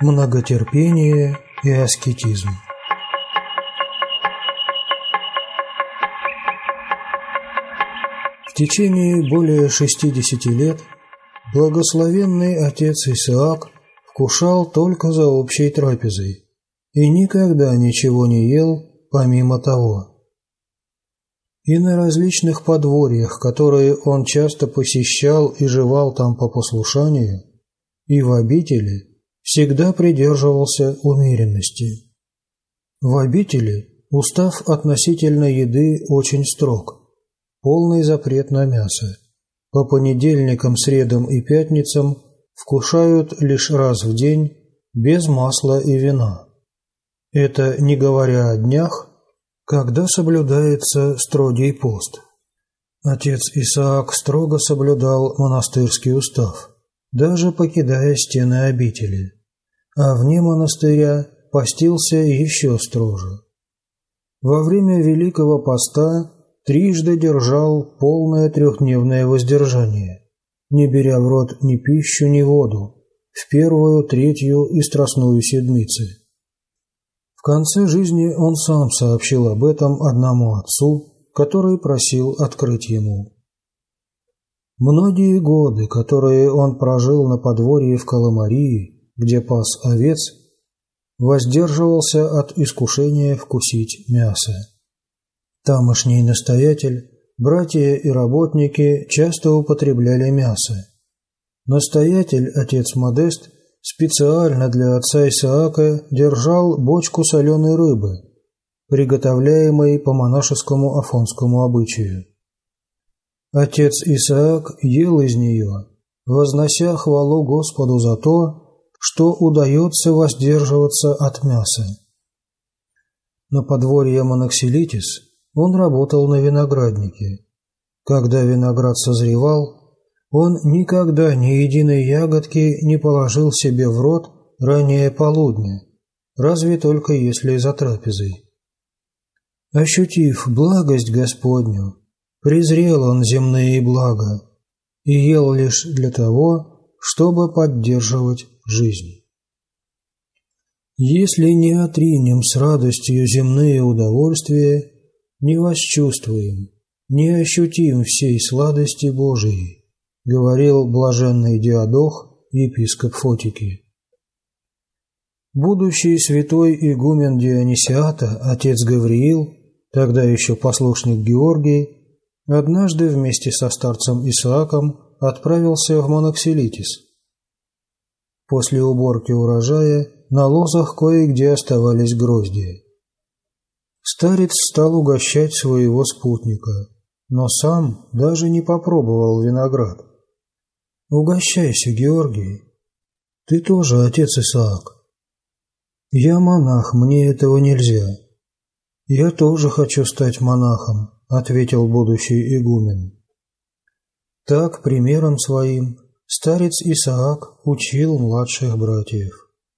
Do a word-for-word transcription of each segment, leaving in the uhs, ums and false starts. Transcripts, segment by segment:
Многотерпение и аскетизм. В течение более шестидесяти лет благословенный отец Исаак вкушал только за общей трапезой и никогда ничего не ел помимо того. И на различных подворьях, которые он часто посещал и жевал там по послушанию, и в обители всегда придерживался умеренности. В обители устав относительно еды очень строг, полный запрет на мясо. По понедельникам, средам и пятницам вкушают лишь раз в день без масла и вина. Это не говоря о днях, когда соблюдается строгий пост. Отец Исаак строго соблюдал монастырский устав, даже покидая стены обители, а вне монастыря постился еще строже. Во время Великого Поста трижды держал полное трехдневное воздержание, не беря в рот ни пищу, ни воду, в первую, третью и страстную седмицы. В конце жизни он сам сообщил об этом одному отцу, который просил открыть ему. Многие годы, которые он прожил на подворье в Колымарии, где пас овец, воздерживался от искушения вкусить мясо. Тамошний настоятель, братья и работники часто употребляли мясо. Настоятель, отец Модест, специально для отца Исаака держал бочку соленой рыбы, приготовляемой по монашескому афонскому обычаю. Отец Исаак ел из нее, вознося хвалу Господу за то, что удается воздерживаться от мяса. На подворье Моноксилитис он работал на винограднике. Когда виноград созревал, он никогда ни единой ягодки не положил себе в рот ранее полудня, разве только если за трапезой. Ощутив благость Господню, презрел он земные блага и ел лишь для того, чтобы поддерживать жизнь. Если не отринем с радостью земные удовольствия, не восчувствуем, не ощутим всей сладости Божией, говорил блаженный Диадох, епископ Фотики. Будущий святой игумен Дионисиата, отец Гавриил, тогда еще послушник Георгий, однажды вместе со старцем Исааком отправился в Моноксилитис. После уборки урожая на лозах кое-где оставались гроздья. Старец стал угощать своего спутника, но сам даже не попробовал виноград. «Угощайся, Георгий. Ты тоже отец Исаак». «Я монах, мне этого нельзя». «Я тоже хочу стать монахом», — ответил будущий игумен. Так, примером своим, старец Исаак учил младших братьев.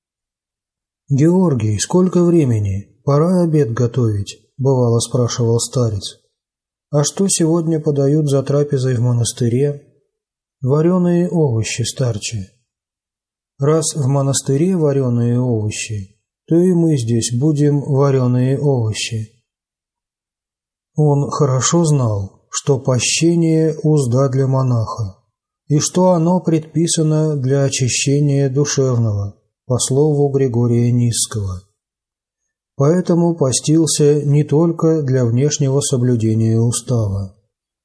«Георгий, сколько времени? Пора обед готовить», — бывало спрашивал старец. «А что сегодня подают за трапезой в монастыре?» «Вареные овощи, старче». «Раз в монастыре вареные овощи, то и мы здесь будем вареные овощи». Он хорошо знал, что пощение – узда для монаха, и что оно предписано для очищения душевного, по слову Григория Нисского. Поэтому постился не только для внешнего соблюдения устава.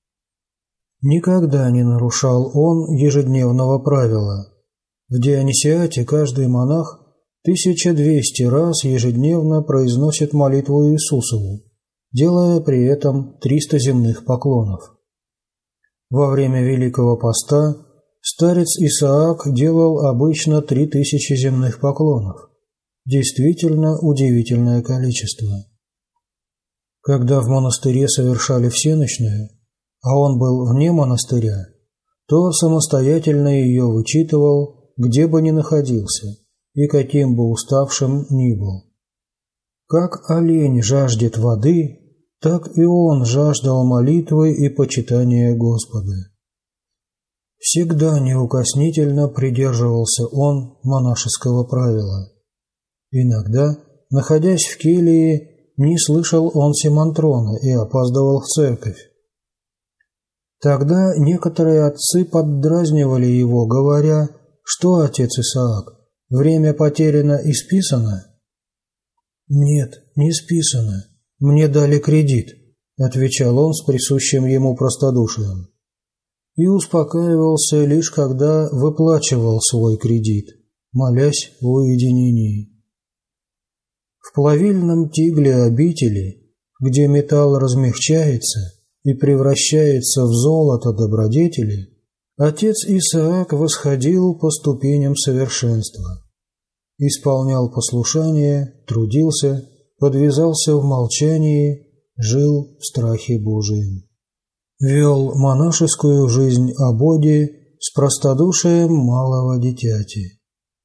Никогда не нарушал он ежедневного правила. В Дионисиате каждый монах тысяча двести раз ежедневно произносит молитву Иисусову, делая при этом триста земных поклонов. Во время Великого Поста старец Исаак делал обычно три тысячи земных поклонов. Действительно удивительное количество. Когда в монастыре совершали всенощную, а он был вне монастыря, то самостоятельно ее вычитывал, где бы ни находился и каким бы уставшим ни был. Как олень жаждет воды, так и он жаждал молитвы и почитания Господа. Всегда неукоснительно придерживался он монашеского правила. Иногда, находясь в келье, не слышал он Симонтрона и опаздывал в церковь. Тогда некоторые отцы поддразнивали его, говоря: «Что, отец Исаак, время потеряно и списано?» «Нет, не списано. Мне дали кредит», — отвечал он с присущим ему простодушием. И успокаивался лишь когда выплачивал свой кредит, молясь в уединении. В плавильном тигле обители, где металл размягчается и превращается в золото добродетели, отец Исаак восходил по ступеням совершенства, исполнял послушание, трудился, подвязался в молчании, жил в страхе Божием. Вел монашескую жизнь о Боге с простодушием малого дитяти.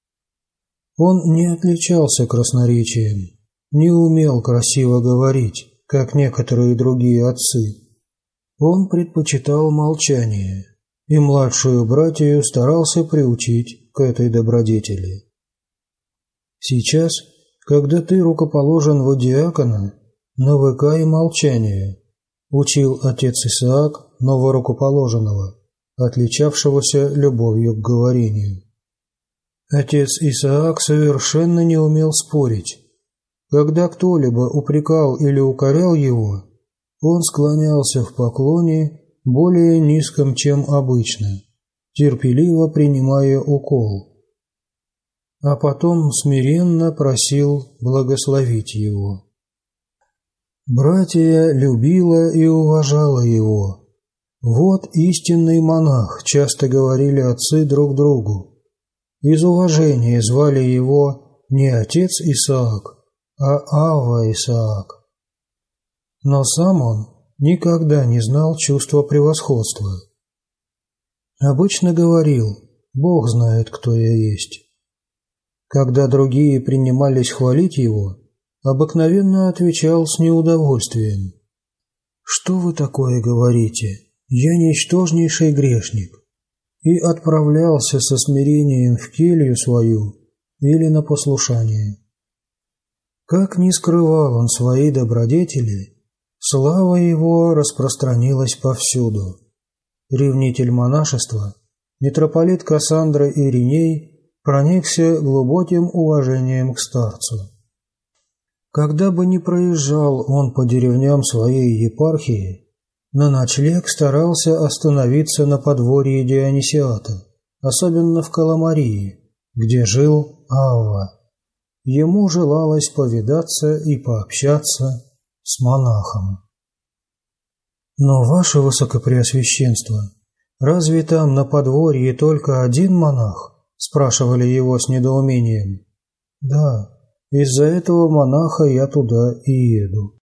Он не отличался красноречием, не умел красиво говорить, как некоторые другие отцы. Он предпочитал молчание, и младшую братью старался приучить к этой добродетели. Сейчас, когда ты рукоположен в диакона, навыкай молчанию, учил отец Исаак новорукоположенного, отличавшегося любовью к говорению. Отец Исаак совершенно не умел спорить. Когда кто-либо упрекал или укорял его, он склонялся в поклоне более низком, чем обычно, терпеливо принимая укол, а потом смиренно просил благословить его. Братья любила и уважала его. «Вот истинный монах», — часто говорили отцы друг другу. Из уважения звали его не отец Исаак, а Авва Исаак. Но сам он никогда не знал чувства превосходства. Обычно говорил: «Бог знает, кто я есть». Когда другие принимались хвалить его, обыкновенно отвечал с неудовольствием: «Что вы такое говорите? Я ничтожнейший грешник», и отправлялся со смирением в келью свою или на послушание. Как ни скрывал он своей добродетели, слава его распространилась повсюду. Ревнитель монашества, митрополит Кассандра Ириней, проникся глубоким уважением к старцу. Когда бы ни проезжал он по деревням своей епархии, на ночлег старался остановиться на подворье Дионисиата, особенно в Каламарии, где жил Авва. Ему желалось повидаться и пообщаться с монахом. «Но, ваше высокопреосвященство, разве там на подворье только один монах?» – спрашивали его с недоумением. «Да, из-за этого монаха я туда и еду».